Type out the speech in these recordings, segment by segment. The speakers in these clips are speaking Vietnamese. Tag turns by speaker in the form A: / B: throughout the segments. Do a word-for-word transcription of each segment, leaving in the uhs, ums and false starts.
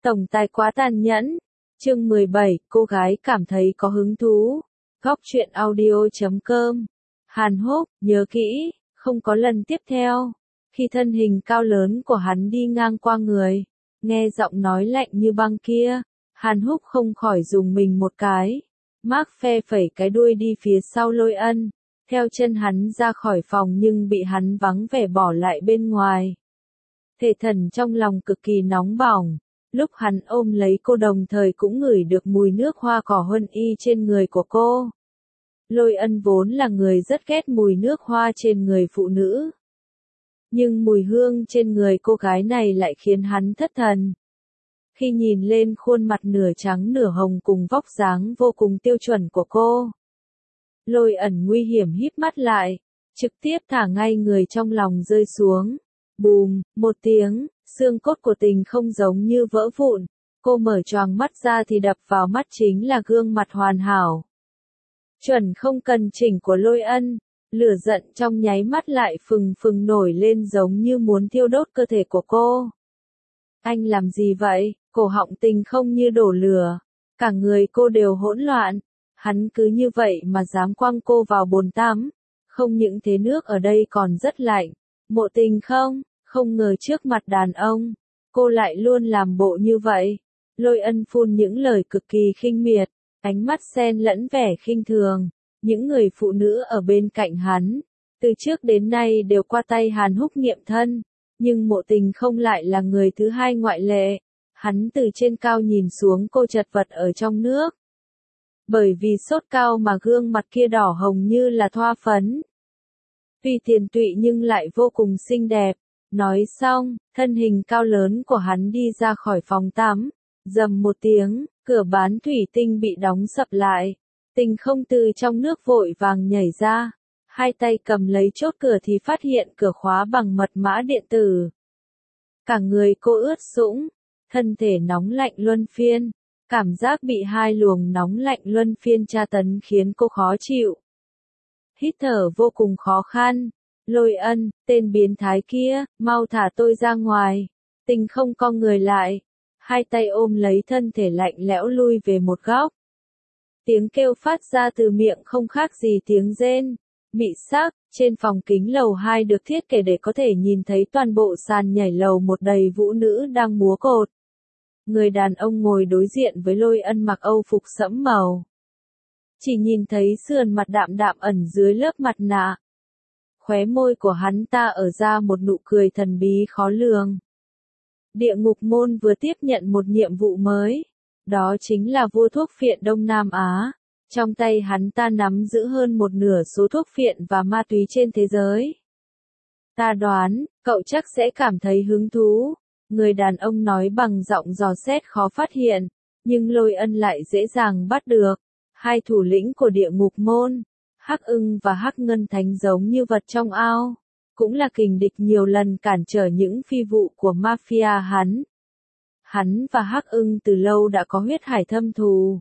A: Tổng tài quá tàn nhẫn. Chương mười bảy, cô gái cảm thấy có hứng thú. Góc truyện audio chấm com. Hàn Húc, nhớ kỹ, không có lần tiếp theo. Khi thân hình cao lớn của hắn đi ngang qua người, nghe giọng nói lạnh như băng kia, Hàn Húc không khỏi dùng mình một cái. Mark phe phẩy cái đuôi đi phía sau Lôi Ân, theo chân hắn ra khỏi phòng nhưng bị hắn vắng vẻ bỏ lại bên ngoài. Thể thần trong lòng cực kỳ nóng bỏng, lúc hắn ôm lấy cô đồng thời cũng ngửi được mùi nước hoa cỏ huân y trên người của cô. Lôi Ân vốn là người rất ghét mùi nước hoa trên người phụ nữ. Nhưng mùi hương trên người cô gái này lại khiến hắn thất thần. Khi nhìn lên khuôn mặt nửa trắng nửa hồng cùng vóc dáng vô cùng tiêu chuẩn của cô, Lôi Ẩn nguy hiểm híp mắt lại, trực tiếp thả ngay người trong lòng rơi xuống. Bùm, một tiếng, xương cốt của Tình không giống như vỡ vụn, cô mở choàng mắt ra thì đập vào mắt chính là gương mặt hoàn hảo. Chuẩn không cần chỉnh của Lôi Ân, lửa giận trong nháy mắt lại phừng phừng nổi lên giống như muốn thiêu đốt cơ thể của cô. Anh làm gì vậy? Cổ họng Tình không như đổ lửa, cả người cô đều hỗn loạn. Hắn cứ như vậy mà dám quăng cô vào bồn tắm. Không những thế nước ở đây còn rất lạnh. Mộ Tình không, không ngờ trước mặt đàn ông, cô lại luôn làm bộ như vậy. Lôi Ân phun những lời cực kỳ khinh miệt, ánh mắt xen lẫn vẻ khinh thường. Những người phụ nữ ở bên cạnh hắn, từ trước đến nay đều qua tay Hàn Húc nghiệm thân, nhưng Mộ Tình không lại là người thứ hai ngoại lệ. Hắn từ trên cao nhìn xuống cô chật vật ở trong nước. Bởi vì sốt cao mà gương mặt kia đỏ hồng như là thoa phấn. Tuy tiền tụy nhưng lại vô cùng xinh đẹp. Nói xong, thân hình cao lớn của hắn đi ra khỏi phòng tắm. Rầm một tiếng, cửa bán thủy tinh bị đóng sập lại. Tình không từ trong nước vội vàng nhảy ra. Hai tay cầm lấy chốt cửa thì phát hiện cửa khóa bằng mật mã điện tử. Cả người cô ướt sũng, thân thể nóng lạnh luân phiên. Cảm giác bị hai luồng nóng lạnh luân phiên tra tấn khiến cô khó chịu. Hít thở vô cùng khó khăn. Lôi Ân, tên biến thái kia, mau thả tôi ra ngoài. Tình không co người lại. Hai tay ôm lấy thân thể lạnh lẽo lui về một góc. Tiếng kêu phát ra từ miệng không khác gì tiếng rên. Mị sắc, trên phòng kính lầu hai được thiết kế để có thể nhìn thấy toàn bộ sàn nhảy lầu một đầy vũ nữ đang múa cột. Người đàn ông ngồi đối diện với Lôi Ân mặc âu phục sẫm màu. Chỉ nhìn thấy sườn mặt đạm đạm ẩn dưới lớp mặt nạ. Khóe môi của hắn ta ở ra một nụ cười thần bí khó lường. Địa ngục môn vừa tiếp nhận một nhiệm vụ mới. Đó chính là vua thuốc phiện Đông Nam Á. Trong tay hắn ta nắm giữ hơn một nửa số thuốc phiện và ma túy trên thế giới. Ta đoán, cậu chắc sẽ cảm thấy hứng thú. Người đàn ông nói bằng giọng dò xét khó phát hiện, nhưng Lôi Ân lại dễ dàng bắt được. Hai thủ lĩnh của địa ngục môn, Hắc Ưng và Hắc Ngân Thánh giống như vật trong ao, cũng là kình địch nhiều lần cản trở những phi vụ của mafia hắn. Hắn và Hắc Ưng từ lâu đã có huyết hải thâm thù.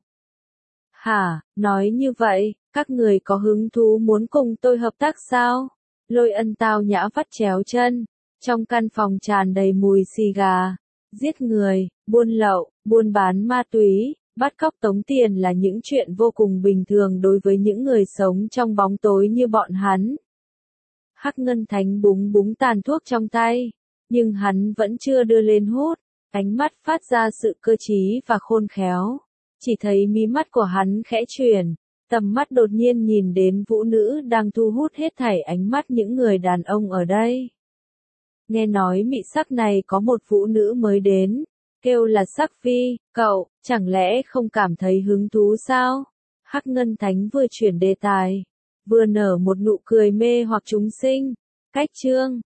A: Hả, nói như vậy, các người có hứng thú muốn cùng tôi hợp tác sao? Lôi Ân tao nhã vắt chéo chân. Trong căn phòng tràn đầy mùi xì gà, giết người, buôn lậu, buôn bán ma túy, bắt cóc tống tiền là những chuyện vô cùng bình thường đối với những người sống trong bóng tối như bọn hắn. Hắc Ngân Thánh búng búng tàn thuốc trong tay, nhưng hắn vẫn chưa đưa lên hút, ánh mắt phát ra sự cơ trí và khôn khéo. Chỉ thấy mí mắt của hắn khẽ chuyển, tầm mắt đột nhiên nhìn đến vũ nữ đang thu hút hết thảy ánh mắt những người đàn ông ở đây. Nghe nói mị sắc này có một vũ nữ mới đến, kêu là Sắc Vi, cậu, chẳng lẽ không cảm thấy hứng thú sao? Hắc Ngân Thánh vừa chuyển đề tài, vừa nở một nụ cười mê hoặc chúng sinh. Cách chương,